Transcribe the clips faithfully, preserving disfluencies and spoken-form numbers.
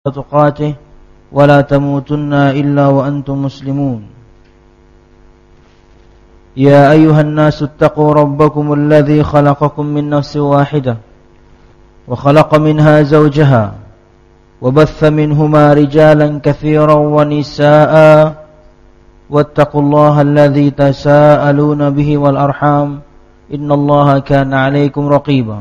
تقاته ولا تموتن إلا وأنتم مسلمون يا أيها الناس اتقوا ربكم الذي خلقكم من نفس واحدة وخلق منها زوجها وبث منهما رجالا كثيرا ونساء واتقوا الله الذي تساءلون به والأرحام إن الله كان عليكم رقيبا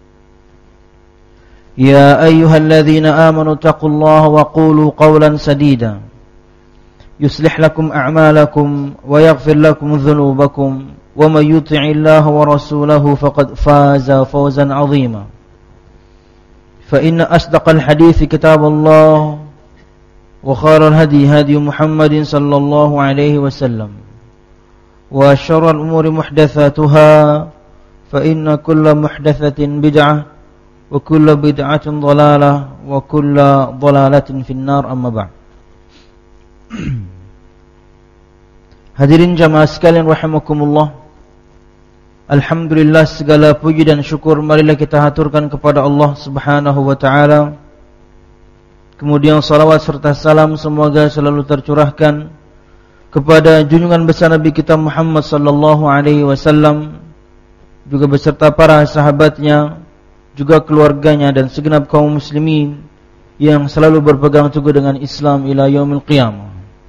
يا أيها الذين آمنوا اتقوا الله وقولوا قولا سديدا يصلح لكم أعمالكم ويغفر لكم ذنوبكم ومن يطع الله ورسوله فقد فاز فوزا عظيما فإن أصدق الحديث كتاب الله وخير الهدي هدي محمد صلى الله عليه وسلم وشر الأمور محدثاتها فإن كل محدثة بدعة وكل بدعة ضلالة وكل ضلالة في النار أما بعد. Hadirin jamaah sekalian rahimakumullah. Alhamdulillah, segala puji dan syukur marilah kita haturkan kepada Allah Subhanahu wa taala. Kemudian salawat serta salam semoga selalu tercurahkan kepada junjungan besar Nabi kita Muhammad sallallahu alaihi wasallam, juga beserta para sahabatnya, juga keluarganya dan segenap kaum muslimin yang selalu berpegang teguh dengan Islam ila yaumil qiyamah.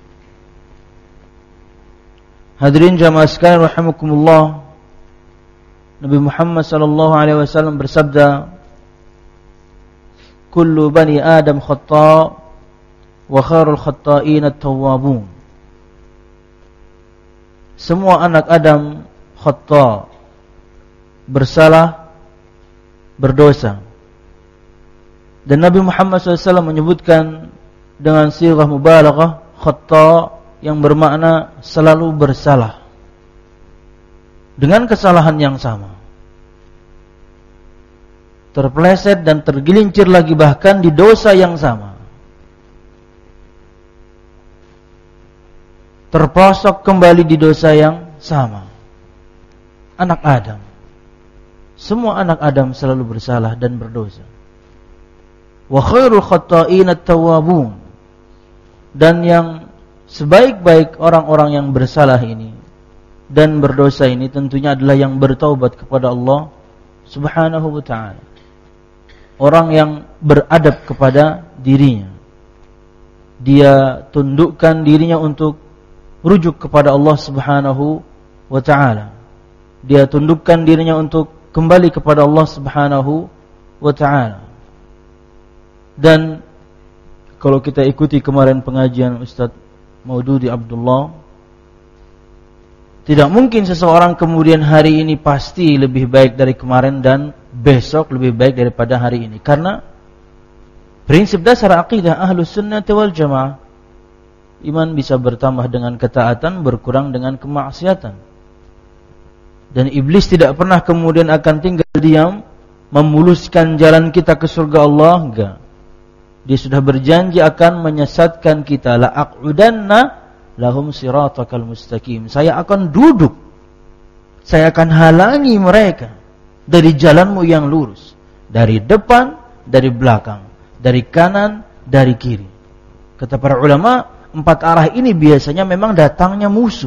Hadirin jamaah sekalian rahimakumullah, Nabi Muhammad sallallahu alaihi wasallam bersabda, "Kullu bani Adam khata' wa khairul khata'in at-tawwabun." Semua anak Adam khata', bersalah, berdosa. Dan Nabi Muhammad shallallahu alaihi wasallam menyebutkan dengan sighah mubalaghah khata' yang bermakna selalu bersalah dengan kesalahan yang sama, terpeleset dan tergelincir lagi bahkan di dosa yang sama, terprosok kembali di dosa yang sama. Anak Adam, semua anak Adam selalu bersalah dan berdosa. Wa khairul khata'in at-tawwabun, dan yang sebaik-baik orang-orang yang bersalah ini dan berdosa ini tentunya adalah yang bertaubat kepada Allah Subhanahu wa ta'ala. Orang yang beradab kepada dirinya, dia tundukkan dirinya untuk rujuk kepada Allah Subhanahu wa ta'ala. Dia tundukkan dirinya untuk kembali kepada Allah Subhanahu wa ta'ala. Dan kalau kita ikuti kemarin pengajian Ustaz Maududi Abdullah, tidak mungkin seseorang kemudian hari ini pasti lebih baik dari kemarin dan besok lebih baik daripada hari ini. Karena prinsip dasar akidah Ahlus Sunnah wal Jamaah, iman bisa bertambah dengan ketaatan, berkurang dengan kemaksiatan. Dan iblis tidak pernah kemudian akan tinggal diam memuluskan jalan kita ke surga Allah, enggak. Dia sudah berjanji akan menyesatkan kita. La aq'udanna lahum siratakal mustaqim. Saya akan duduk, saya akan halangi mereka dari jalanmu yang lurus, dari depan, dari belakang, dari kanan, dari kiri. Kata para ulama, empat arah ini biasanya memang datangnya musuh.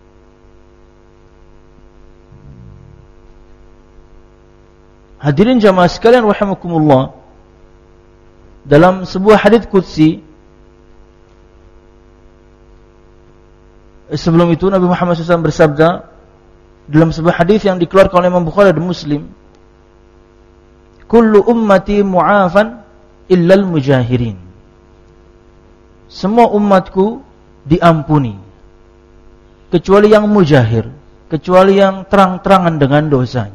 Hadirin jamaah sekalian rahimakumullah, dalam sebuah hadits qudsi, sebelum itu Nabi Muhammad shallallahu alaihi wasallam bersabda dalam sebuah hadis yang dikeluarkan oleh Imam Bukhari dan Muslim, "Kullu ummati mu'afan illal mujahirin." Semua umatku diampuni kecuali yang mujahir, kecuali yang terang-terangan dengan dosanya.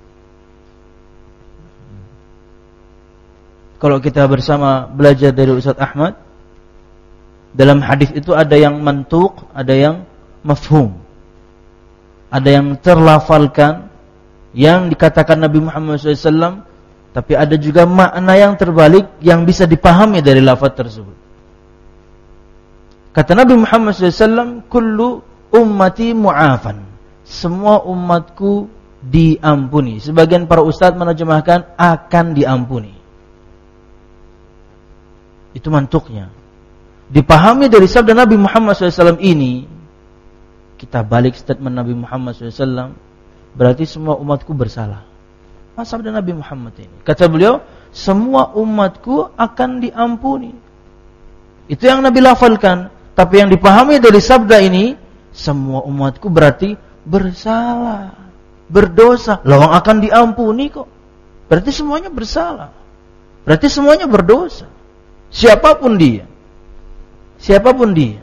Kalau kita bersama belajar dari Ustaz Ahmad, dalam hadis itu ada yang mantuq, ada yang mafhum, ada yang terlafalkan, yang dikatakan Nabi Muhammad shallallahu alaihi wasallam, tapi ada juga makna yang terbalik yang bisa dipahami dari lafaz tersebut. Kata Nabi Muhammad shallallahu alaihi wasallam, "Kullu ummati mu'afan." Semua umatku diampuni. Sebagian para ustadz menerjemahkan akan diampuni. Itu mantuknya. Dipahami dari sabda Nabi Muhammad shallallahu alaihi wasallam ini, kita balik statement Nabi Muhammad shallallahu alaihi wasallam, berarti semua umatku bersalah. Sabda Nabi Muhammad ini, kata beliau, semua umatku akan diampuni. Itu yang Nabi lafalkan. Tapi yang dipahami dari sabda ini, semua umatku berarti bersalah, berdosa. Lawang akan diampuni kok. Berarti semuanya bersalah. Berarti semuanya berdosa. Siapapun dia. Siapapun dia.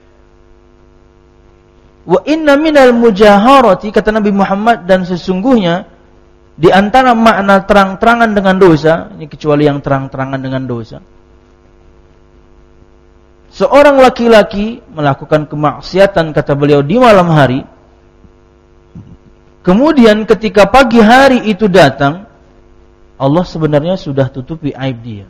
Wa inna minal mujaharati, kata Nabi Muhammad, dan sesungguhnya di antara makna terang-terangan dengan dosa, ini kecuali yang terang-terangan dengan dosa, seorang laki-laki melakukan kemaksiatan, kata beliau, di malam hari, kemudian ketika pagi hari itu datang, Allah sebenarnya sudah tutupi aib dia,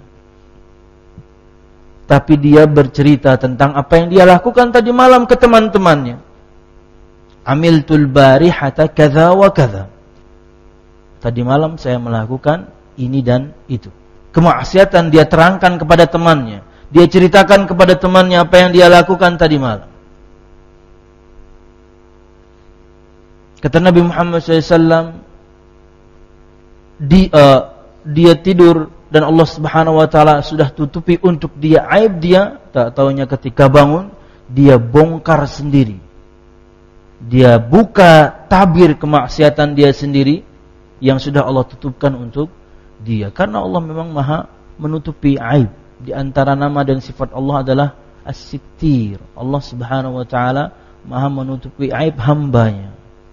tapi dia bercerita tentang apa yang dia lakukan tadi malam ke teman-temannya. Amiltul barihata kadza wa kadza. Tadi malam saya melakukan ini dan itu. Kemaksiatan dia terangkan kepada temannya. Dia ceritakan kepada temannya apa yang dia lakukan tadi malam. Kata Nabi Muhammad shallallahu alaihi wasallam, di, uh, dia tidur dan Allah Subhanahu wa taala sudah tutupi untuk dia aib dia. Tak taunya ketika bangun, dia bongkar sendiri. Dia buka tabir kemaksiatan dia sendiri yang sudah Allah tutupkan untuk dia. Karena Allah memang maha menutupi aib. Di antara nama dan sifat Allah adalah As-Sittir. Allah Subhanahu wa taala maha menutupi aib hambanya.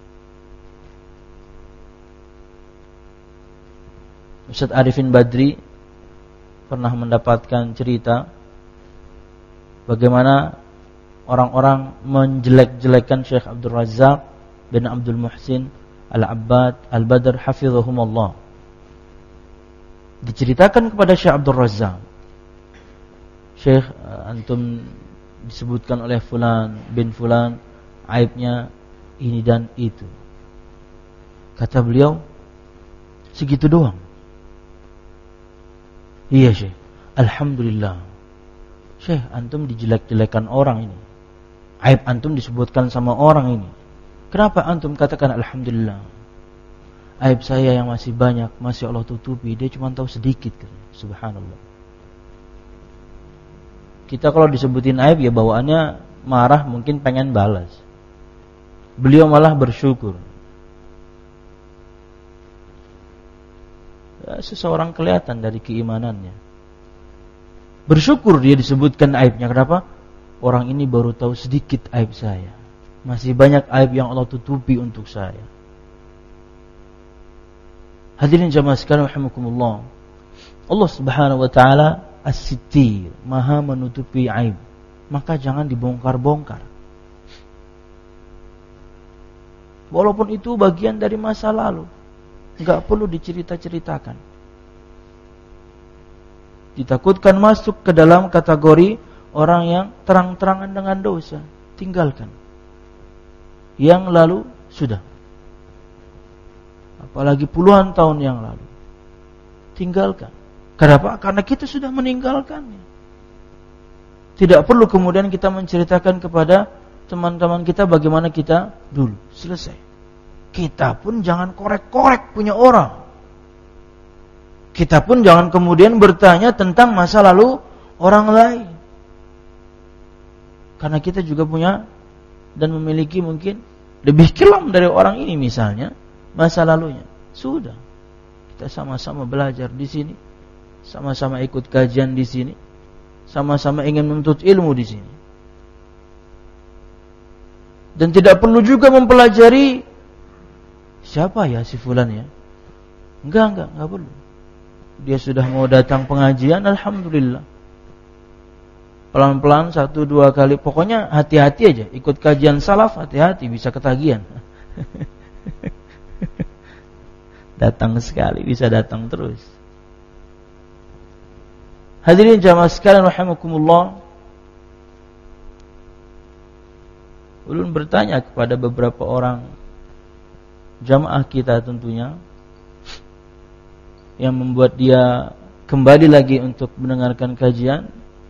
Ustaz Arifin Badri pernah mendapatkan cerita bagaimana orang-orang menjelek-jelekan Syekh Abdul Razak bin Abdul Muhsin Al-Abbad Al-Badr hafizahumullah. Diceritakan kepada Syekh Abdul Razak, Syekh, antum disebutkan oleh fulan bin fulan aibnya ini dan itu. Kata beliau, segitu doang. Iya Syekh, alhamdulillah. Syekh, antum dijelek-jelekan orang ini, aib antum disebutkan sama orang ini. Kenapa antum katakan alhamdulillah? Aib saya yang masih banyak, masih Allah tutupi, dia cuma tahu sedikit. Subhanallah. Kita kalau disebutin aib ya bawaannya marah, mungkin pengen balas. Beliau malah bersyukur. Ya, seseorang kelihatan dari keimanannya. Bersyukur dia disebutkan aibnya. Kenapa? Orang ini baru tahu sedikit aib saya. Masih banyak aib yang Allah tutupi untuk saya. Hadirin jamaah sekalian rahimakumullah. Allah Subhanahu wa taala As-Sittir, maha menutupi aib. Maka jangan dibongkar-bongkar. Walaupun itu bagian dari masa lalu, enggak perlu dicerita-ceritakan. Ditakutkan masuk ke dalam kategori orang yang terang-terangan dengan dosa. Tinggalkan. Yang lalu sudah. Apalagi puluhan tahun yang lalu. Tinggalkan. Kenapa? Karena kita sudah meninggalkannya. Tidak perlu kemudian kita menceritakan kepada teman-teman kita bagaimana kita dulu. Selesai. Kita pun jangan korek-korek punya orang. Kita pun jangan kemudian bertanya tentang masa lalu orang lain. Karena kita juga punya dan memiliki mungkin lebih kelam dari orang ini misalnya masa lalunya. Sudah. Kita sama-sama belajar di sini, sama-sama ikut kajian di sini, sama-sama ingin menuntut ilmu di sini. Dan tidak perlu juga mempelajari siapa ya si fulan ya. Enggak, enggak, enggak perlu. Dia sudah mau datang pengajian, alhamdulillah. Pelan-pelan satu dua kali, pokoknya hati-hati aja. Ikut kajian salaf, hati-hati bisa ketagihan. Datang sekali, bisa datang terus. Hadirin jamaah sekalian rahimakumullah. Ulun bertanya kepada beberapa orang jamaah kita tentunya, yang membuat dia kembali lagi untuk mendengarkan kajian.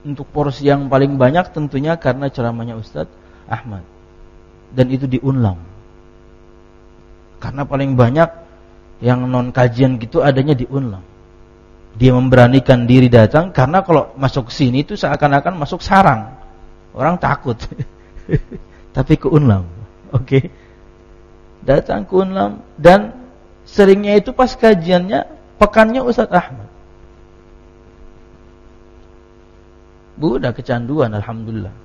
untuk porsi yang paling banyak tentunya karena ceramahnya Ustadz Ahmad. Dan itu diulang. Karena paling banyak yang non kajian gitu adanya diulang. Dia memberanikan diri datang karena kalau masuk sini itu seakan-akan masuk sarang. Orang takut. Tapi ke Unlam. Oke. Okay. Datang ke Unlam dan seringnya itu pas kajiannya pekannya Ustadz Ahmad. Budak kecanduan, alhamdulillah.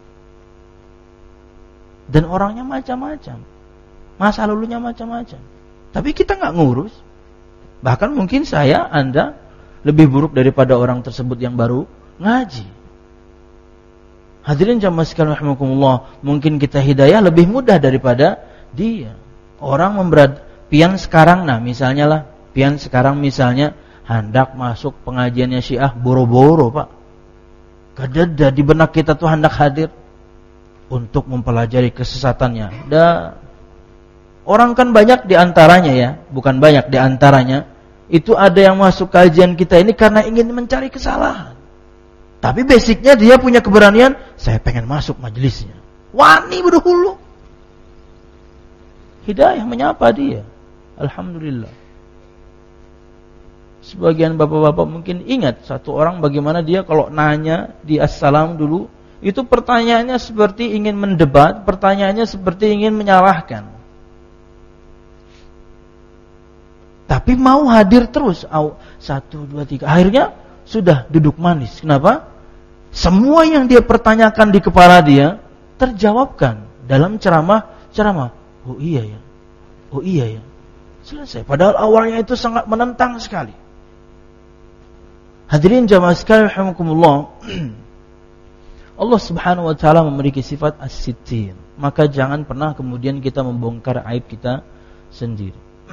Dan orangnya macam-macam, masa lalunya macam-macam. Tapi kita nggak ngurus. Bahkan mungkin saya, Anda lebih buruk daripada orang tersebut yang baru ngaji. Hadirin jamaah sekalian rahimakumullah, mungkin kita hidayah lebih mudah daripada dia. Orang memberat pian sekarang, nah misalnya lah, pian sekarang misalnya hendak masuk pengajiannya Syiah boro-boro, Pak. Kadada di benak kita tuh hendak hadir untuk mempelajari kesesatannya. Dan orang kan banyak di antaranya ya, bukan banyak di antaranya, itu ada yang masuk kajian kita ini karena ingin mencari kesalahan. Tapi basicnya dia punya keberanian, saya pengen masuk majelisnya. Wani berdahulu. Hidayah menyapa dia. Alhamdulillah. Sebagian bapak-bapak mungkin ingat satu orang bagaimana dia kalau nanya di assalam dulu, itu pertanyaannya seperti ingin mendebat, pertanyaannya seperti ingin menyalahkan. Tapi mau hadir terus, satu, dua, tiga. Akhirnya sudah duduk manis. Kenapa? Semua yang dia pertanyakan di kepala dia terjawabkan dalam ceramah-ceramah. Oh iya ya, oh iya ya. Selesai. Padahal awalnya itu sangat menentang sekali. Hadirin jamaah sekalian rahimakumullah. Allah Subhanahu wa taala memiliki sifat as-sittir. Maka jangan pernah kemudian kita membongkar aib kita sendiri.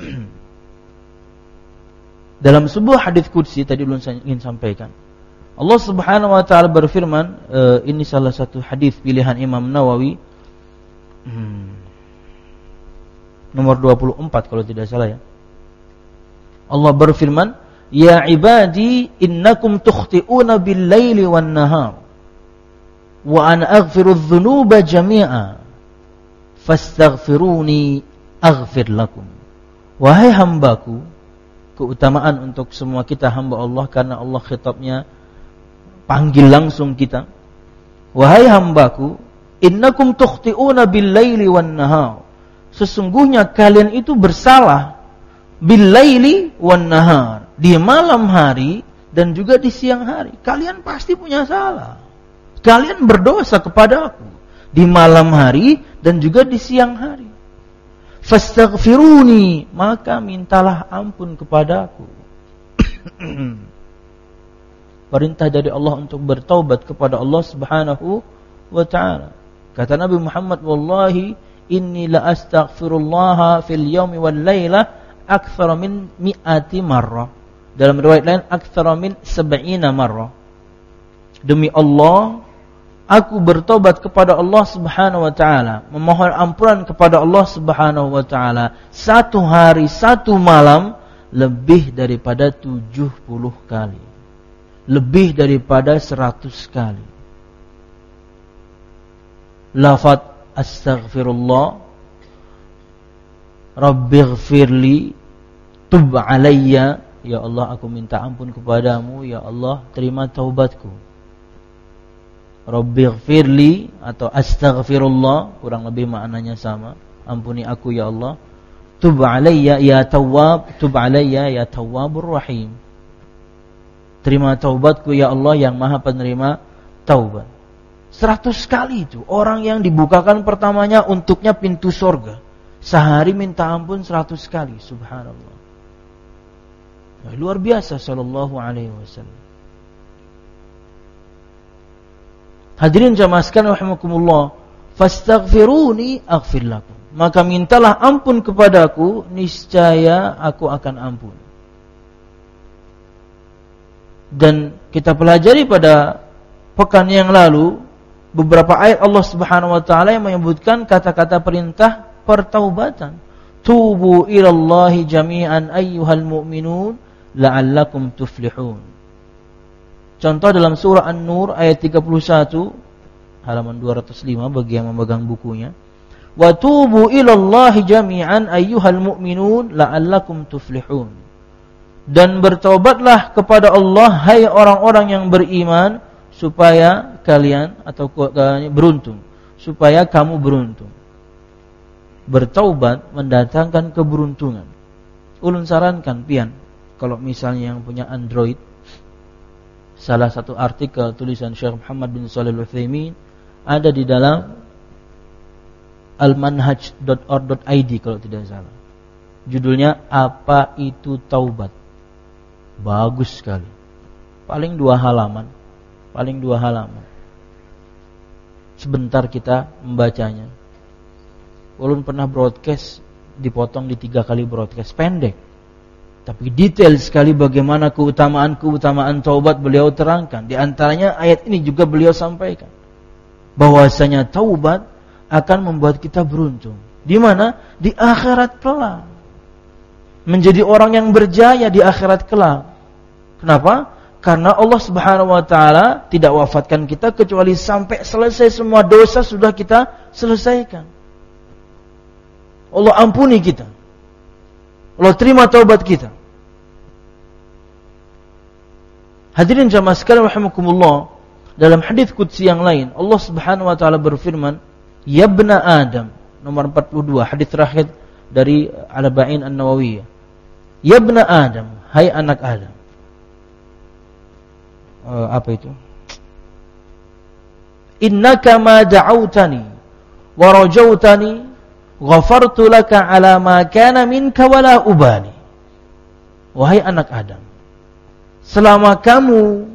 Dalam sebuah hadis qudsi tadi belum saya ingin sampaikan. Allah Subhanahu wa taala berfirman, uh, ini salah satu hadis pilihan Imam Nawawi. Hmm, nomor dua puluh empat kalau tidak salah ya. Allah berfirman, "Ya ibadi innakum tukhti'una bil-laili wan-nahar wa ana aghfiru adh-dhunuba jami'a fastaghfiruni aghfir lakum." Wahai hambaku, keutamaan untuk semua kita hamba Allah karena Allah khitabnya panggil langsung kita. Wahai hambaku, innakum tukhti'una bil-laili wan-nahar. Sesungguhnya kalian itu bersalah bil-laili wan-nahar, di malam hari dan juga di siang hari. Kalian pasti punya salah. Kalian berdosa kepada aku di malam hari dan juga di siang hari. Fastaghfiruni, maka mintalah ampun kepada aku. Perintah dari Allah untuk bertaubat kepada Allah Subhanahu wa taala. Kata Nabi Muhammad, wallahi inni la astaghfirullah fil yaumi wal laila aktsara min mi'ati marrah. Dalam riwayat lain aktsara min sab'ina marrah. Demi Allah, aku bertobat kepada Allah Subhanahu wa taala, memohon ampunan kepada Allah Subhanahu wa taala satu hari satu malam lebih daripada tujuh puluh kali. Lebih daripada seratus kali. Lafaz astaghfirullah, Rabbighfirli, tub alayya, ya Allah aku minta ampun kepadamu, ya Allah terima taubatku. Rabbighfirli atau astaghfirullah kurang lebih maknanya sama, ampuni aku ya Allah. Tub alayya ya tawwab, tub alayya ya tawwabur rahim. Terima taubatku ya Allah yang Maha penerima taubat. Seratus kali itu orang yang dibukakan pertamanya untuknya pintu surga. Sehari minta ampun seratus kali, subhanallah. Nah, luar biasa sallallahu alaihi wasallam. Hadirin jamaah sekalian rahimakumullah, fastaghfiruni aghfir lakum. Maka mintalah ampun kepadaku, niscaya aku akan ampun. Dan kita pelajari pada pekan yang lalu beberapa ayat Allah Subhanahu wa taala yang menyebutkan kata-kata perintah pertaubatan. Tubu ilallahi jami'an ayyuhal mu'minun la'allakum tuflihun. Contoh dalam surah An-Nur ayat tiga puluh satu, halaman dua ratus lima bagi yang memegang bukunya. Wa tubu ilallahi jami'an ayyuhal mu'minun la'allakum tuflihun. Dan bertaubatlah kepada Allah hai orang-orang yang beriman supaya kalian atau beruntung, supaya kamu beruntung. Bertaubat mendatangkan keberuntungan. Ulun sarankan pian, kalau misalnya yang punya Android, salah satu artikel tulisan Syekh Muhammad bin Shalih Al-Utsaimin ada di dalam almanhaj dot org dot i d kalau tidak salah. Judulnya Apa Itu Taubat. Bagus sekali. Paling dua halaman. Paling dua halaman. Sebentar kita membacanya. Ulun pernah broadcast, dipotong di tiga kali broadcast, pendek, tapi detail sekali bagaimana keutamaan-keutamaan taubat beliau terangkan. Di antaranya ayat ini juga beliau sampaikan bahwasanya taubat akan membuat kita beruntung. Di mana? Di akhirat kelak. Menjadi orang yang berjaya di akhirat kelak. Kenapa? Karena Allah Subhanahu wa taala tidak wafatkan kita kecuali sampai selesai semua dosa sudah kita selesaikan. Allah ampuni kita. Allah terima taubat kita. Hadirin jamaah sekalian rahimakumullah, dalam hadis qudsi yang lain Allah Subhanahu wa taala berfirman, "Ya ibna Adam," nomor empat puluh dua, hadis terakhir dari Al-Arba'in An-Nawawiyah. "Ya ibna Adam," hai anak Adam. Uh, apa itu? "Innaka ma da'awtani wa rajautani ghafartu laka ala ma kana minka wala ubali." Wahai anak Adam, selama kamu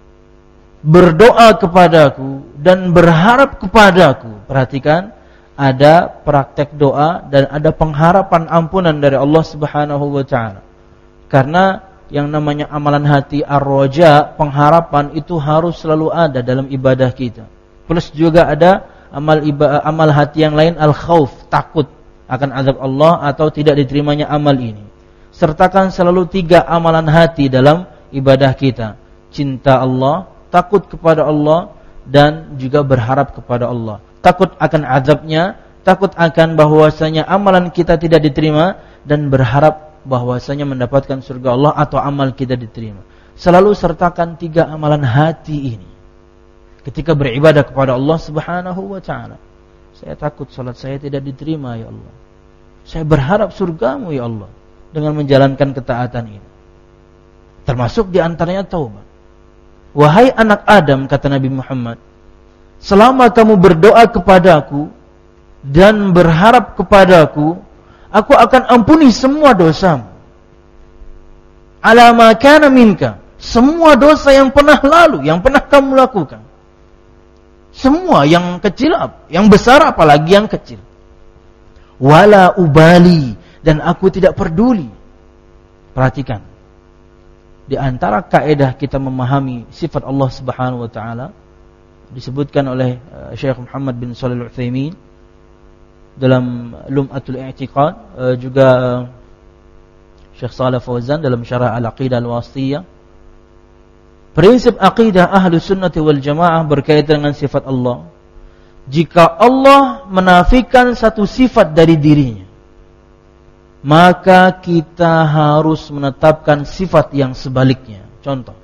berdoa kepadaku dan berharap kepadaku, perhatikan, ada praktek doa dan ada pengharapan ampunan dari Allah Subhanahu wa taala. Karena yang namanya amalan hati ar-raja, pengharapan itu harus selalu ada dalam ibadah kita. Plus juga ada amal ibadah, amal hati yang lain, al-khauf, takut akan azab Allah atau tidak diterimanya amal ini. Sertakan selalu tiga amalan hati dalam ibadah kita: cinta Allah, takut kepada Allah, dan juga berharap kepada Allah. Takut akan azabnya, takut akan bahwasanya amalan kita tidak diterima, dan berharap bahwasanya mendapatkan surga Allah atau amal kita diterima. Selalu sertakan tiga amalan hati ini ketika beribadah kepada Allah Subhanahu wa taala. Saya takut salat saya tidak diterima ya Allah. Saya berharap surgamu ya Allah dengan menjalankan ketaatan ini. Termasuk di antaranya taubat. Wahai anak Adam, kata Nabi Muhammad, selama kamu berdoa kepadaku dan berharap kepadaku, aku akan ampuni semua dosamu. Ala ma kana minka, semua dosa yang pernah lalu, yang pernah kamu lakukan. Semua, yang kecil, yang besar apalagi yang kecil. Wala ubali, dan aku tidak peduli. Perhatikan, di antara kaedah kita memahami sifat Allah Subhanahu wa taala disebutkan oleh uh, Syekh Muhammad bin Shalih Al-Utsaimin dalam Lum'atul I'tiqad, uh, juga uh, Syekh Shalih Fauzan dalam Syarah Al-Aqidah Al-Wasithiyah. Prinsip akidah ahlu sunnati wal jamaah berkaitan dengan sifat Allah. Jika Allah menafikan satu sifat dari dirinya, maka kita harus menetapkan sifat yang sebaliknya. Contoh,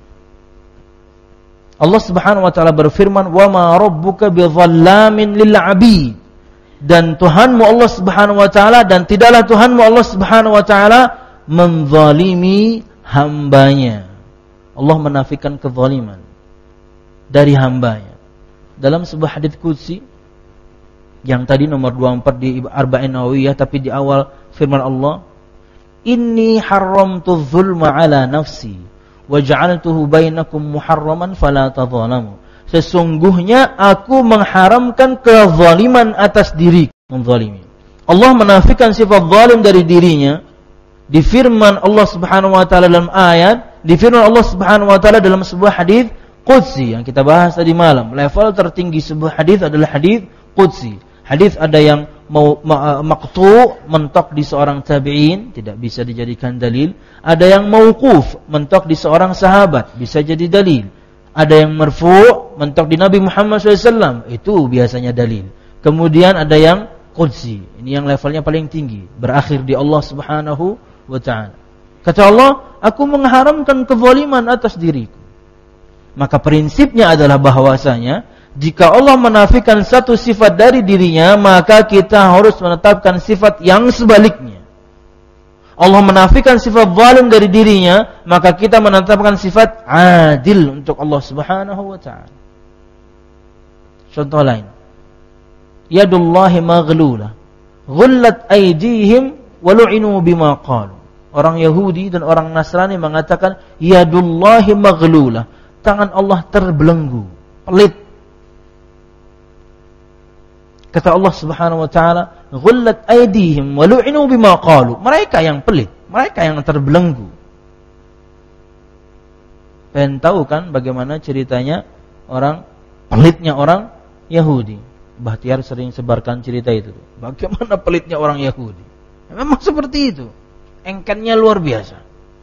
Allah Subhanahu wa taala berfirman, "Wa ma rabbuka bidzallamin lil 'abid." Dan Tuhanmu Allah Subhanahu wa taala, dan tidaklah Tuhanmu Allah Subhanahu wa taala menzalimi hambanya. Allah menafikan kezaliman dari hambanya. Dalam sebuah hadits qudsi yang tadi nomor dua puluh empat di Arba'in Nawawiyah, tapi di awal firman Allah, "Inni haramtu dzulma ala nafsi wa ja'altuhu bainakum muharraman fala tadzalamu." Sesungguhnya aku mengharamkan kezaliman atas diri, menzalimi. Allah menafikan sifat zalim dari dirinya di firman Allah Subhanahu wa taala dalam ayat, di firman Allah Subhanahu wa taala dalam sebuah hadis qudsi yang kita bahas tadi malam. Level tertinggi sebuah hadis adalah hadis qudsi. Hadis ada yang mau maqtu, mentok di seorang tabi'in, tidak bisa dijadikan dalil. Ada yang mauquf, mentok di seorang sahabat, bisa jadi dalil. Ada yang marfu', mentok di Nabi Muhammad shallallahu alaihi wasallam, itu biasanya dalil. Kemudian ada yang qudsi, ini yang levelnya paling tinggi, berakhir di Allah Subhanahu wa ta'ala. Kata Allah, aku mengharamkan kezaliman atas diriku. Maka prinsipnya adalah bahwasanya jika Allah menafikan satu sifat dari dirinya, maka kita harus menetapkan sifat yang sebaliknya. Allah menafikan sifat zalim dari dirinya, maka kita menetapkan sifat adil untuk Allah Subhanahu wa ta'ala. Contoh lain. Yadullahi maghlulah, ghullat aydihim wa lu'inu bima qalu. Orang Yahudi dan orang Nasrani mengatakan yadullahi maghlulah, tangan Allah terbelenggu, pelit. Kata Allah Subhanahu wa ta'ala, ghullat aydihim wa lu'inu bima qalu. Mereka yang pelit, mereka yang terbelenggu. Pengen tahu kan bagaimana ceritanya orang pelitnya orang Yahudi? Bahtiar sering sebarkan cerita itu. Bagaimana pelitnya orang Yahudi? Memang seperti itu. Engkennya luar biasa.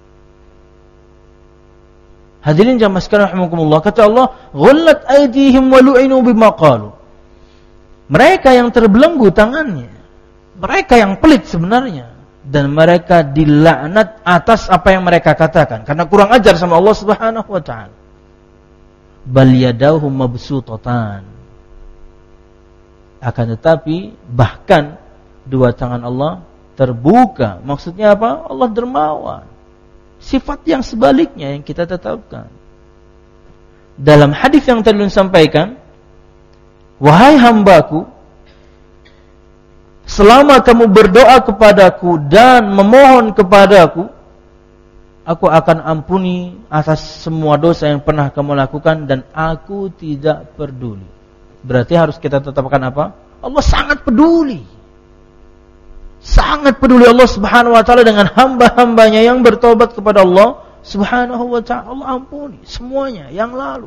Hadirin jamaah sekalian rahimakumullah, kata Allah, ghullat aydihim wa lu'inu bima qalu. Mereka yang terbelenggu tangannya, mereka yang pelit sebenarnya, dan mereka dilaknat atas apa yang mereka katakan karena kurang ajar sama Allah Subhanahu wa ta'ala. Bal yadahu mabsutatan. Akan tetapi bahkan dua tangan Allah terbuka. Maksudnya apa? Allah dermawan. Sifat yang sebaliknya yang kita tetapkan. Dalam hadis yang tadi disampaikan, wahai hambaku, selama kamu berdoa kepadaku dan memohon kepadaku, aku akan ampuni atas semua dosa yang pernah kamu lakukan dan aku tidak peduli. Berarti harus kita tetapkan apa? Allah sangat peduli. Sangat peduli Allah Subhanahu wa ta'ala dengan hamba-hambanya yang bertobat kepada Allah Subhanahu wa ta'ala. Allah ampuni semuanya yang lalu.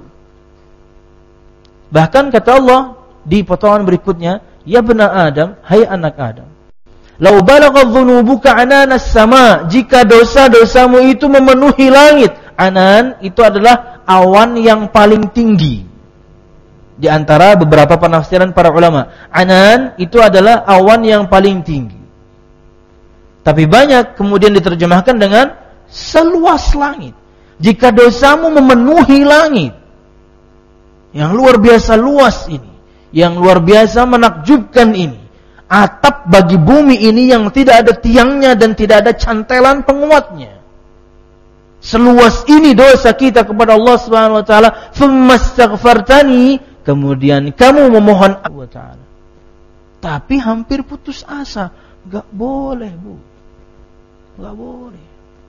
Bahkan kata Allah di potongan berikutnya, ya bena Adam, hai anak Adam, lau balagha dhunubuka ananas sama, jika dosa-dosamu itu memenuhi langit. Anan itu adalah awan yang paling tinggi. Di antara beberapa penafsiran para ulama, anan itu adalah awan yang paling tinggi. Tapi banyak kemudian diterjemahkan dengan seluas langit. Jika dosamu memenuhi langit, yang luar biasa luas ini, yang luar biasa menakjubkan ini, atap bagi bumi ini yang tidak ada tiangnya dan tidak ada cantelan penguatnya. Seluas ini dosa kita kepada Allah Subhanahu wa taala, "Tsummastaghfartani", kemudian kamu memohon Allah taala. Tapi hampir putus asa, enggak boleh, Bu. Enggak boleh.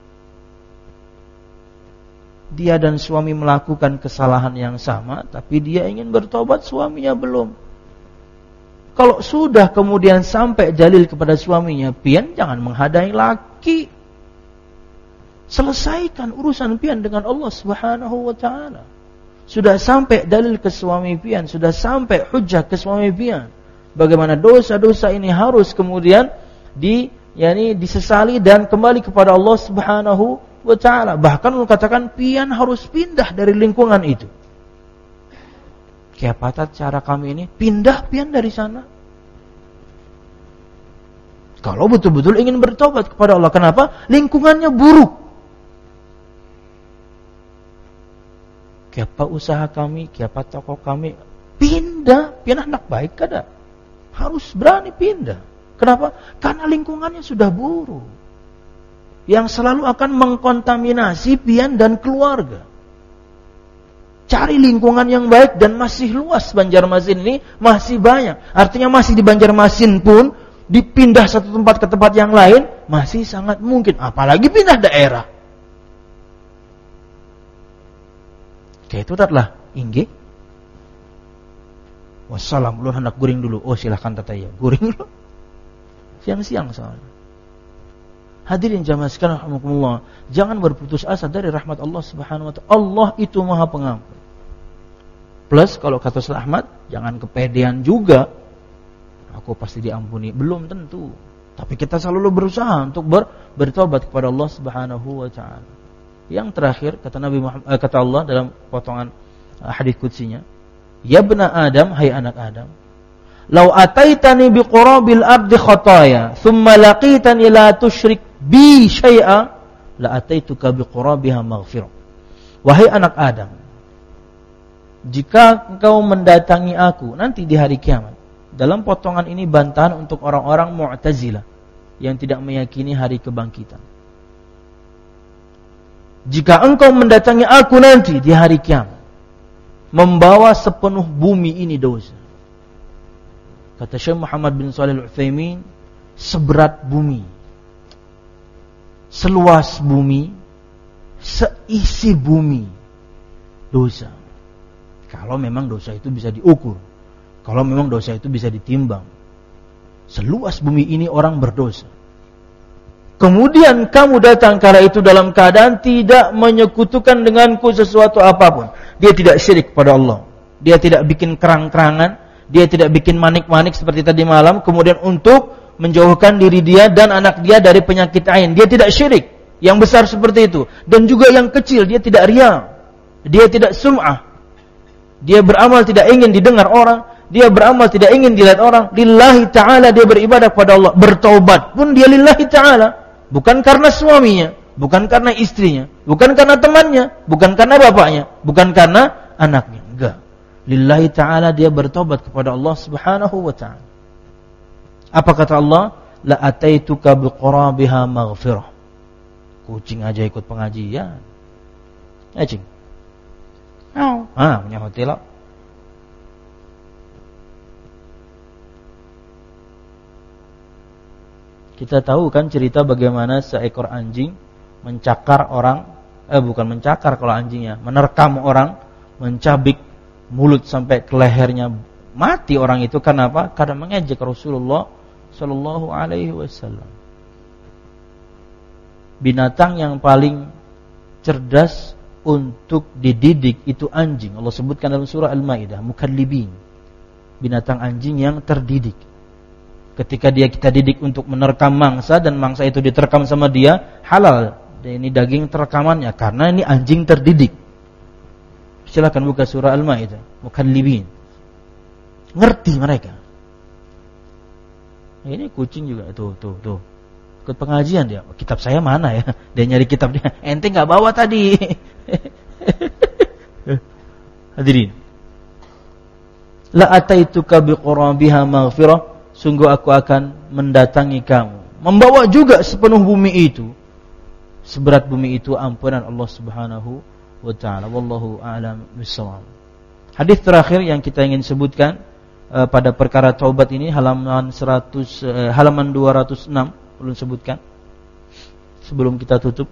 Dia dan suami melakukan kesalahan yang sama, tapi dia ingin bertobat, suaminya belum. Kalau sudah kemudian sampai dalil kepada suaminya, pian jangan menghadai laki. Selesaikan urusan pian dengan Allah Subhanahu wa ta'ala. Sudah sampai dalil ke suami pian, sudah sampai hujah ke suami pian. Bagaimana dosa-dosa ini harus kemudian di yakni disesali dan kembali kepada Allah Subhanahu wa ta'ala. Bahkan mengatakan pian harus pindah dari lingkungan itu. Kayak apa cara kami ini? Pindah pian dari sana. Kalau betul-betul ingin bertobat kepada Allah. Kenapa? Lingkungannya buruk. Kayak apa usaha kami? Kayak apa toko kami? Pindah. Pian anak baik kada? Harus berani pindah. Kenapa? Karena lingkungannya sudah buruk, yang selalu akan mengkontaminasi pian dan keluarga. Cari lingkungan yang baik, dan masih luas Banjarmasin ini, masih banyak. Artinya masih di Banjarmasin pun dipindah satu tempat ke tempat yang lain masih sangat mungkin, apalagi pindah daerah. Kayak itu adalah inggih. Wassalam, lu hendak guring dulu. Oh silahkan tataya, guring dulu. Siang-siang soalnya. Hadirin jamaah sekalian rahimakumullah, jangan berputus asa dari rahmat Allah Subhanahu wa ta'ala. Allah itu Maha Pengampun. Plus kalau kata Ustaz Ahmad, jangan kepedean juga. Aku pasti diampuni, belum tentu. Tapi kita selalu berusaha untuk ber, bertobat kepada Allah Subhanahu wa ta'ala. Yang terakhir kata Nabi Muhammad, eh, kata Allah dalam potongan hadis qutsinya, ya bna Adam, hai anak Adam, lau ataitani biqurabil ardi khataya thumma laqitani la tusyrik bi syai'a la ataituka biqurabiha maghfirah. Wahai anak Adam, jika engkau mendatangi aku nanti di hari kiamat. Dalam potongan ini bantahan untuk orang-orang Mu'tazilah yang tidak meyakini hari kebangkitan. Jika engkau mendatangi aku nanti di hari kiamat, membawa sepenuh bumi ini dosa. Kata Syekh Muhammad bin Shalih Al-Utsaimin, seberat bumi, seluas bumi, seisi bumi dosa. Kalau memang dosa itu bisa diukur, kalau memang dosa itu bisa ditimbang. Seluas bumi ini orang berdosa. Kemudian kamu datang kala itu dalam keadaan tidak menyekutukan denganku sesuatu apapun. Dia tidak syirik kepada Allah. Dia tidak bikin kerang-kerangan, dia tidak bikin manik-manik seperti tadi malam, kemudian untuk menjauhkan diri dia dan anak dia dari penyakit ain. Dia tidak syirik yang besar seperti itu, dan juga yang kecil. Dia tidak riya, dia tidak sum'ah, dia beramal tidak ingin didengar orang, dia beramal tidak ingin dilihat orang. Lillahi ta'ala dia beribadah kepada Allah. Bertaubat pun dia lillahi ta'ala, bukan karena suaminya, bukan karena istrinya, bukan karena temannya, bukan karena bapaknya, bukan karena anaknya. Enggak, lillahi ta'ala dia bertaubat kepada Allah subhanahu wa ta'ala. Apa kata Allah? La ataituka biqurabiha maghfirah. Kucing aja ikut pengajian. Kucing. Oh. Ah, punya hotel. Kita tahu kan cerita bagaimana seekor anjing mencakar orang, eh bukan mencakar kalau anjingnya, menerkam orang, mencabik mulut sampai ke lehernya, mati orang itu. Karena apa? Karena mengejek Rasulullah sallallahu alaihi wasallam. Binatang yang paling cerdas untuk dididik itu anjing. Allah sebutkan dalam surah Al-Maidah, mukallibin. Binatang anjing yang terdidik. Ketika dia kita didik untuk menerkam mangsa dan mangsa itu diterkam sama dia, halal. Dan ini daging terkamannya karena ini anjing terdidik. Silakan buka surah Al-Maidah, mukallibin. Ngerti mereka. Ini kucing juga tuh tuh tuh. Ikut pengajian dia. Kitab saya mana ya? Dia nyari kitabnya. Ente enggak bawa tadi. Hadirin. La ataituka biqurabiha maghfirah. Sungguh aku akan mendatangi kamu, membawa juga sepenuh bumi itu. Seberat bumi itu ampunan Allah Subhanahu wa taala. Wallahu a'lam bissawab. Hadis terakhir yang kita ingin sebutkan uh, pada perkara taubat ini halaman seratus uh, halaman dua ratus enam belum sebutkan sebelum kita tutup.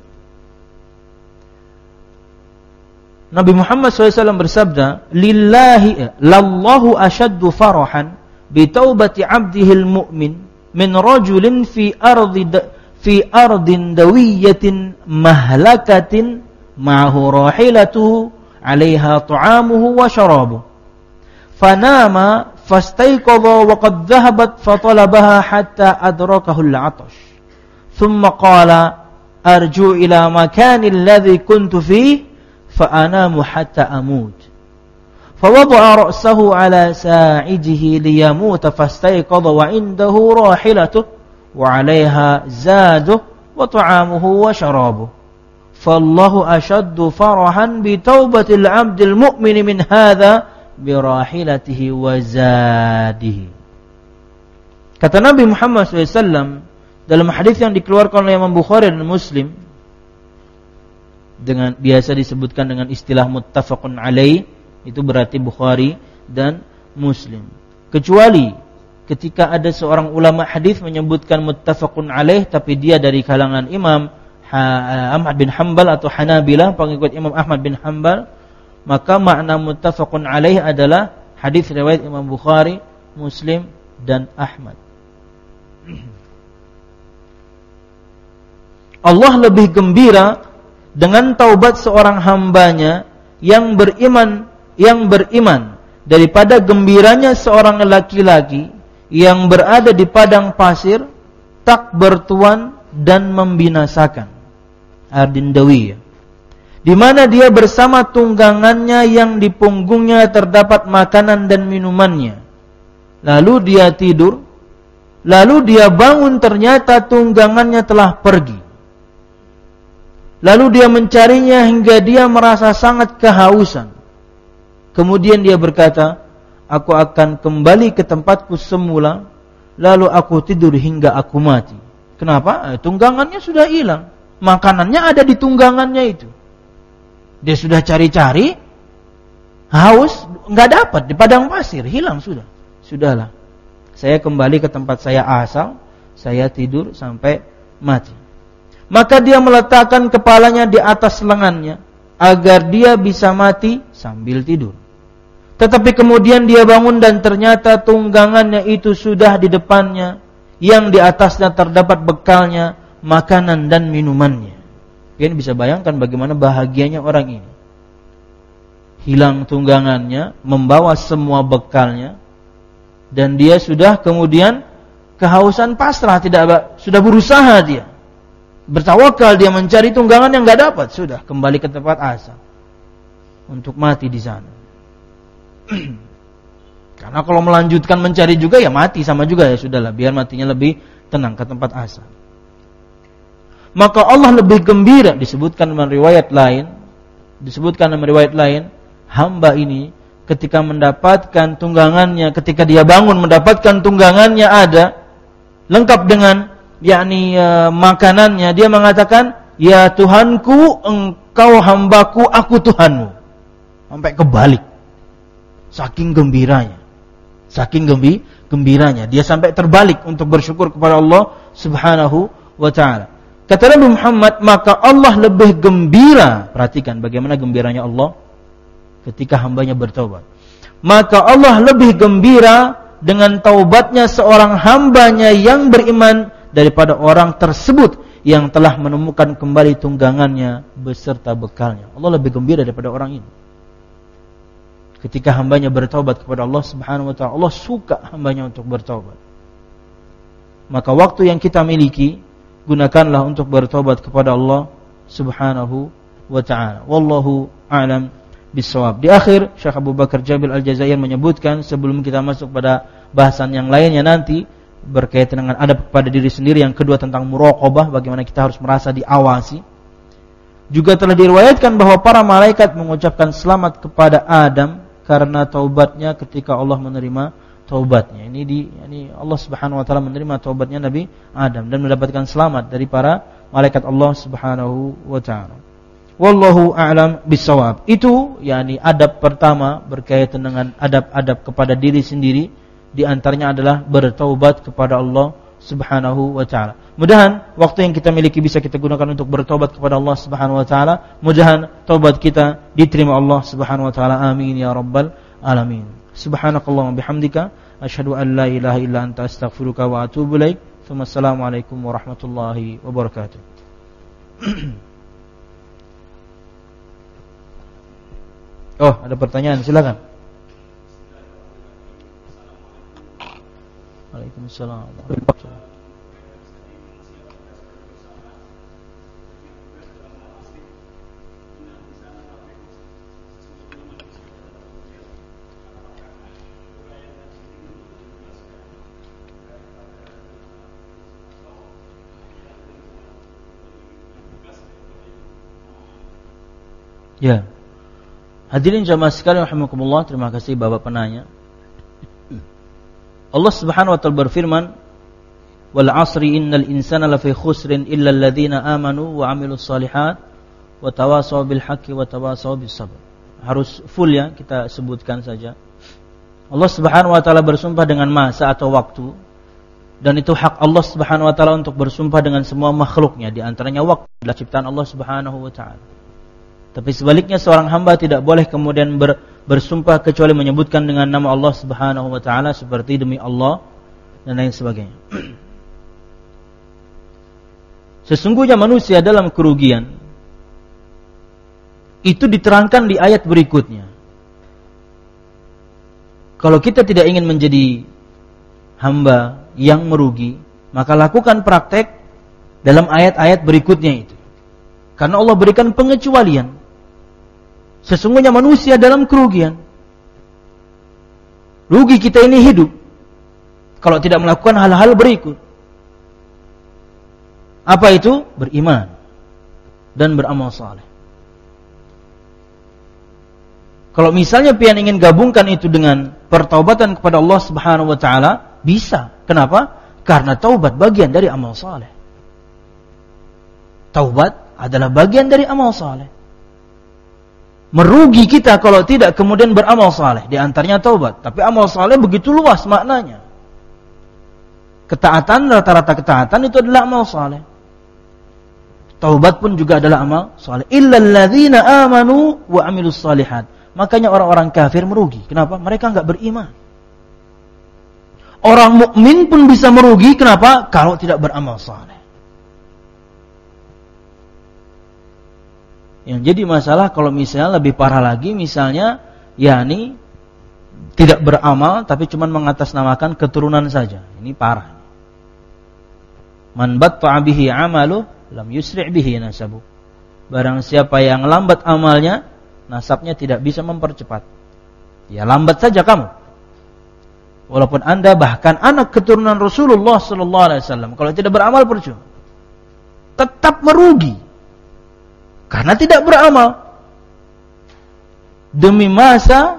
Nabi Muhammad shallallahu alaihi wasallam bersabda, lillahi lallahu ashaddu farahan bi taubati 'abdihil mu'min min rajulin fi ardi fi ardin dawiyatin mahlakatin ma'ahu rahilatuhu 'alaiha ta'amuhu wa sharabuhu fanama fastayqadha wa qad dhahabat fatalabaha hatta adrakahu al-'atash thumma qala arju ila makani alladhi kuntu fihi fa anamu hatta amut fawada'a ra'sahu 'ala sa'idihi liyamuta fastayqadha wa 'indahu rahilatuhu wa 'alayha zaduhu wa ta'amuhu wa sharabuhu fallahu ashaddu farahan bi taubatil 'abdil mu'mini min hadha birahilatihi wa zadihi. Kata Nabi Muhammad shallallahu alaihi wasallam dalam hadis yang dikeluarkan oleh Imam Bukhari dan Muslim, dengan biasa disebutkan dengan istilah muttafaqun alaih, itu berarti Bukhari dan Muslim. Kecuali ketika ada seorang ulama hadis menyebutkan muttafaqun alaih tapi dia dari kalangan Imam Ahmad bin Hanbal atau Hanabilah, pengikut Imam Ahmad bin Hanbal, maka makna muttafaqun alaih adalah hadis riwayat Imam Bukhari, Muslim dan Ahmad. Allah lebih gembira dengan taubat seorang hambanya yang beriman yang beriman daripada gembiranya seorang laki-laki yang berada di padang pasir tak bertuan dan membinasakan. Ardin dawiyah. di mana dia bersama tunggangannya yang di punggungnya terdapat makanan dan minumannya. Lalu dia tidur, lalu dia bangun ternyata tunggangannya telah pergi. Lalu dia mencarinya hingga dia merasa sangat kehausan. Kemudian dia berkata, aku akan kembali ke tempatku semula, lalu aku tidur hingga aku mati. Kenapa? Eh, tunggangannya sudah hilang. Makanannya ada di tunggangannya itu. Dia sudah cari-cari, haus, nggak dapat di padang pasir, hilang sudah. Sudahlah, saya kembali ke tempat saya asal, saya tidur sampai mati. Maka dia meletakkan kepalanya di atas lengannya agar dia bisa mati sambil tidur. Tetapi kemudian dia bangun dan ternyata tunggangannya itu sudah di depannya, yang di atasnya terdapat bekalnya, makanan dan minumannya. Kalian bisa bayangkan bagaimana bahagianya orang ini. Hilang tunggangannya, membawa semua bekalnya, dan dia sudah kemudian kehausan pasrah, tidak sudah berusaha dia. Bertawakal dia mencari tunggangan yang enggak dapat, sudah kembali ke tempat asal untuk mati di sana. Karena kalau melanjutkan mencari juga ya mati sama juga, ya sudahlah, biar matinya lebih tenang ke tempat asal. Maka Allah lebih gembira, disebutkan dalam riwayat lain, disebutkan dalam riwayat lain, hamba ini ketika mendapatkan tunggangannya, ketika dia bangun mendapatkan tunggangannya ada lengkap dengan yakni e, makanannya, dia mengatakan, ya Tuhanku, engkau hambaku, aku Tuhanmu. Sampai kebalik. Saking gembiranya. Saking gembi, gembiranya. Dia sampai terbalik untuk bersyukur kepada Allah Subhanahu wa ta'ala. Kata Nabi Muhammad, maka Allah lebih gembira. Perhatikan bagaimana gembiranya Allah ketika hambanya bertaubat. Maka Allah lebih gembira dengan taubatnya seorang hambanya yang beriman daripada orang tersebut yang telah menemukan kembali tunggangannya beserta bekalnya. Allah lebih gembira daripada orang ini. Ketika hambanya bertaubat kepada Allah Subhanahu wa ta'ala, Allah suka hambanya untuk bertaubat. Maka waktu yang kita miliki, gunakanlah untuk bertaubat kepada Allah Subhanahu wa ta'ala. Wallahu a'lam bissawab. Di akhir, Syekh Abu Bakar Jabil Al-Jazair menyebutkan, sebelum kita masuk pada bahasan yang lainnya nanti, berkaitan dengan adab kepada diri sendiri, yang kedua tentang muraqabah, bagaimana kita harus merasa diawasi. Juga telah diriwayatkan bahwa para malaikat mengucapkan selamat kepada Adam karena taubatnya ketika Allah menerima taubatnya. Ini di ini Allah Subhanahu wa taala menerima taubatnya Nabi Adam dan mendapatkan selamat dari para malaikat Allah Subhanahu wa taala. Wallahu a'lam bissawab. Itu yakni adab pertama berkaitan dengan adab-adab kepada diri sendiri, di antaranya adalah bertaubat kepada Allah Subhanahu wa ta'ala. Mudahan waktu yang kita miliki bisa kita gunakan untuk bertaubat kepada Allah Subhanahu wa ta'ala. Mudahan taubat kita diterima Allah Subhanahu wa ta'ala. Amin ya rabbal alamin. Subhanakallahumma bihamdika asyhadu an la ilaha illa anta astaghfiruka wa atubu ilaik. Assalamualaikum warahmatullahi wabarakatuh. Oh, ada pertanyaan, silakan. Waalaikumsalam. Ya. Hadirin jamaah sekalian rahimakumullah, terima kasih Bapak penanya. Allah Subhanahu wa taala berfirman, "Wal 'asri innal insana lafi khusrin illa alladziina aamanu wa 'amilus shalihat wa tawashaw bil haqqi wa tawashaw bis sabr." Harus full ya, kita sebutkan saja. Allah Subhanahu wa taala bersumpah dengan masa atau waktu, dan itu hak Allah Subhanahu wa taala untuk bersumpah dengan semua makhluknya, di antaranya waktu adalah ciptaan Allah Subhanahu wa taala. Tapi sebaliknya seorang hamba tidak boleh kemudian ber, bersumpah kecuali menyebutkan dengan nama Allah Subhanahu wa taala seperti demi Allah dan lain sebagainya. Sesungguhnya manusia dalam kerugian itu diterangkan di ayat berikutnya. Kalau kita tidak ingin menjadi hamba yang merugi, maka lakukan praktek dalam ayat-ayat berikutnya itu. Karena Allah berikan pengecualian. Sesungguhnya manusia dalam kerugian. Rugi kita ini hidup kalau tidak melakukan hal-hal berikut. Apa itu? Beriman dan beramal saleh. Kalau misalnya pian ingin gabungkan itu dengan pertaubatan kepada Allah Subhanahu wa taala, bisa. Kenapa? Karena taubat bagian dari amal saleh. Taubat adalah bagian dari amal saleh. Merugi kita kalau tidak kemudian beramal saleh. Di antaranya taubat. Tapi amal saleh begitu luas maknanya. Ketaatan, rata-rata ketaatan itu adalah amal saleh. Taubat pun juga adalah amal saleh. Illal ladzina amanu wa amilus salihat. Makanya orang-orang kafir merugi. Kenapa? Mereka enggak beriman. Orang mukmin pun bisa merugi. Kenapa? Kalau tidak beramal saleh. Yang jadi masalah kalau misalnya lebih parah lagi, misalnya yakni tidak beramal tapi cuma mengatasnamakan keturunan saja. Ini parah. Man batta'a bihi 'amalu lam yusri' bihi nasabu. Barang siapa yang lambat amalnya, nasabnya tidak bisa mempercepat. Ya lambat saja kamu. Walaupun Anda bahkan anak keturunan Rasulullah sallallahu alaihi wasallam, kalau tidak beramal percuma. Tetap merugi. Karena tidak beramal. Demi masa,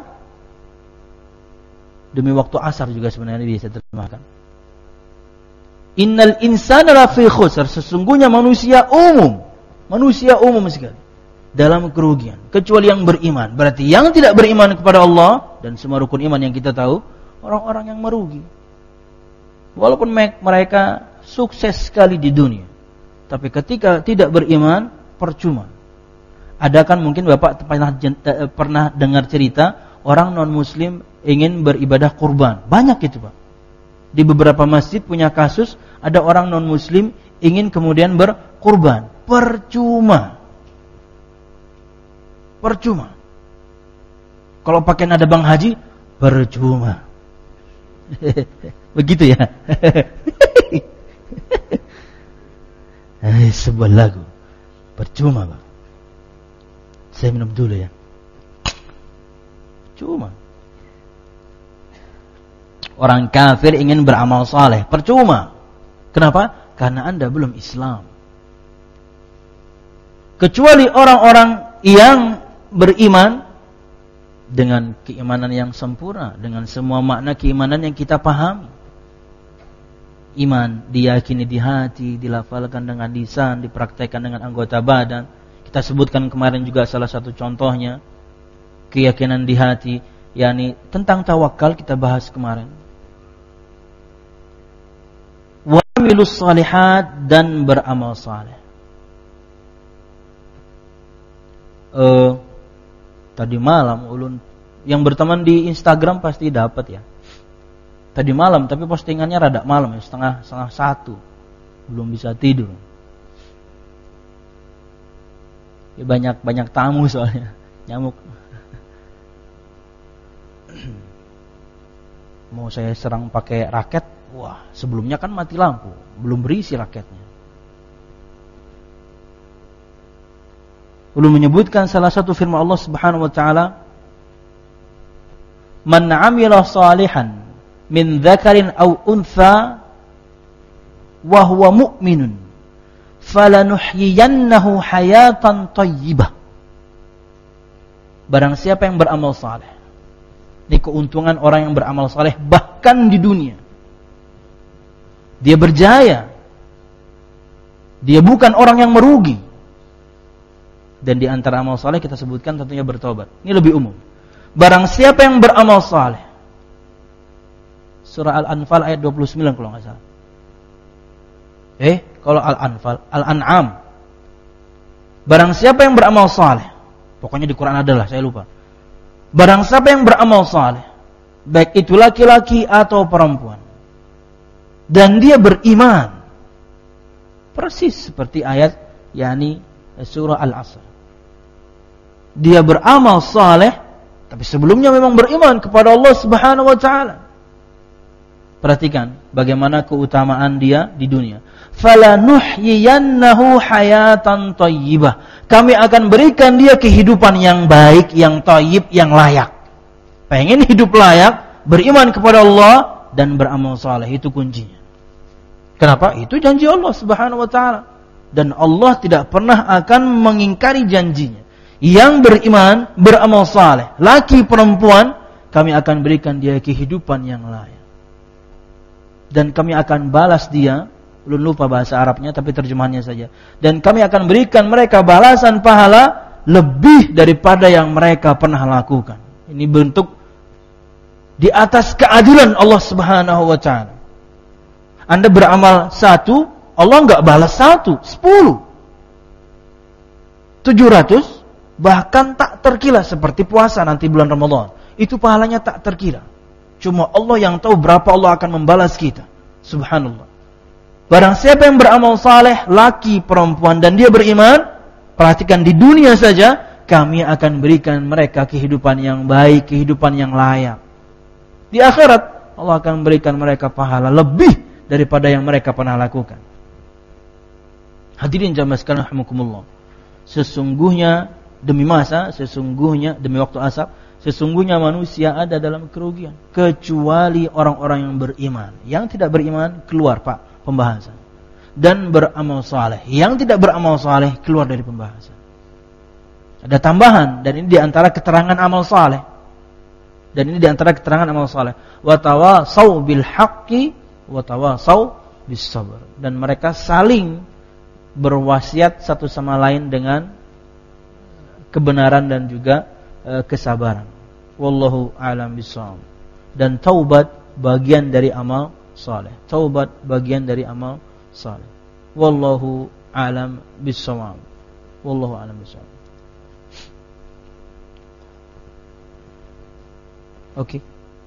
demi waktu asar juga sebenarnya bisa terjemahkan. Innal insana lafi khusr. Sesungguhnya manusia umum. Manusia umum sekali. Dalam kerugian. Kecuali yang beriman. Berarti yang tidak beriman kepada Allah. Dan semua rukun iman yang kita tahu. Orang-orang yang merugi. Walaupun mereka sukses sekali di dunia. Tapi ketika tidak beriman, percuma. Ada kan mungkin Bapak pernah, pernah dengar cerita orang non-muslim ingin beribadah kurban. Banyak itu Pak. Di beberapa masjid punya kasus ada orang non-muslim ingin kemudian berkurban. Percuma. Percuma. Kalau pakai nada Bang Haji, percuma. Begitu ya. Eh, sebuah lagu. Percuma Bang. Saya minum dulu ya. Cuma orang kafir ingin beramal saleh, percuma. Kenapa? Karena Anda belum Islam. Kecuali orang-orang yang beriman dengan keimanan yang sempurna, dengan semua makna keimanan yang kita pahami. Iman diyakini di hati, dilafalkan dengan lisan, dipraktekkan dengan anggota badan. Kita sebutkan kemarin juga salah satu contohnya, keyakinan di hati, yakni tentang tawakal kita bahas kemarin. Wa amilus salihat, dan beramal saleh. Uh, tadi malam ulun yang berteman di Instagram pasti dapat ya. Tadi malam, tapi postingannya rada malam ya, setengah setengah satu, belum bisa tidur. Ya, banyak banyak tamu soalnya, nyamuk. Mau saya serang pakai raket, wah sebelumnya kan mati lampu, belum berisi raketnya. Belum menyebutkan salah satu firman Allah Subhanahu wa taala, "Man 'amila shalihan min dzakarin aw untha wa huwa mu'minun falanuhyiyannahu hayatan thayyibah." Barang siapa yang beramal saleh. Ini keuntungan orang yang beramal saleh bahkan di dunia. Dia berjaya. Dia bukan orang yang merugi. Dan di antara amal saleh kita sebutkan tentunya bertobat. Ini lebih umum. Barang siapa yang beramal saleh. Surah Al-Anfal ayat dua puluh sembilan kalau enggak salah. Eh, kalau Al-Anfal, Al-An'am. Barang siapa yang beramal saleh. Pokoknya di Quran adalah, saya lupa. Barang siapa yang beramal saleh, baik itu laki-laki atau perempuan, dan dia beriman, persis seperti ayat yakni surah Al-Asr. Dia beramal saleh, tapi sebelumnya memang beriman kepada Allah Subhanahu wa taala. Perhatikan bagaimana keutamaan dia di dunia. Falanuhyiyannahu hayatan thayyibah. Kami akan berikan dia kehidupan yang baik, yang thayyib, yang layak. Pengen hidup layak, beriman kepada Allah dan beramal saleh, itu kuncinya. Kenapa? Itu janji Allah Subhanahu wa taala. Dan Allah tidak pernah akan mengingkari janjinya. Yang beriman, beramal saleh, laki perempuan, kami akan berikan dia kehidupan yang layak. Dan kami akan balas dia, belum lupa bahasa Arabnya tapi terjemahannya saja. Dan kami akan berikan mereka balasan pahala lebih daripada yang mereka pernah lakukan. Ini bentuk di atas keadilan Allah Subhanahu wa taala. Anda beramal satu, Allah enggak balas satu, sepuluh. Tujuh ratus, bahkan tak terkira seperti puasa nanti bulan Ramadan. Itu pahalanya tak terkira. Cuma Allah yang tahu berapa Allah akan membalas kita. Subhanallah. Barang siapa yang beramal saleh, laki, perempuan, dan dia beriman, perhatikan di dunia saja, kami akan berikan mereka kehidupan yang baik, kehidupan yang layak. Di akhirat, Allah akan berikan mereka pahala lebih daripada yang mereka pernah lakukan. Hadirin jamaah sekalian rahimakumullah. Sesungguhnya demi masa, sesungguhnya demi waktu asap, sesungguhnya manusia ada dalam kerugian kecuali orang-orang yang beriman. Yang tidak beriman keluar Pak pembahasan. Dan beramal saleh. Yang tidak beramal saleh keluar dari pembahasan. Ada tambahan dan ini di antara keterangan amal saleh. Dan ini di antara keterangan amal saleh. Wa tawasau bil haqqi wa tawasau bis sabr. Dan mereka saling berwasiat satu sama lain dengan kebenaran dan juga e, kesabaran. Wallahu a'lam bishawab. Dan taubat bagian dari amal saleh. Taubat bagian dari amal saleh. Wallahu a'lam bishawab. Wallahu a'lam bishawab. Oke. Okay.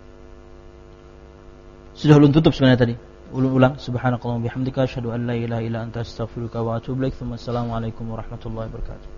Sudah ulun tutup sebenarnya tadi. Ulun ulang. Subhanakallahumma bihamdika asyhadu an la ilaha illa anta astaghfiruka wa atubu ilaik. Assalamualaikum warahmatullahi wabarakatuh.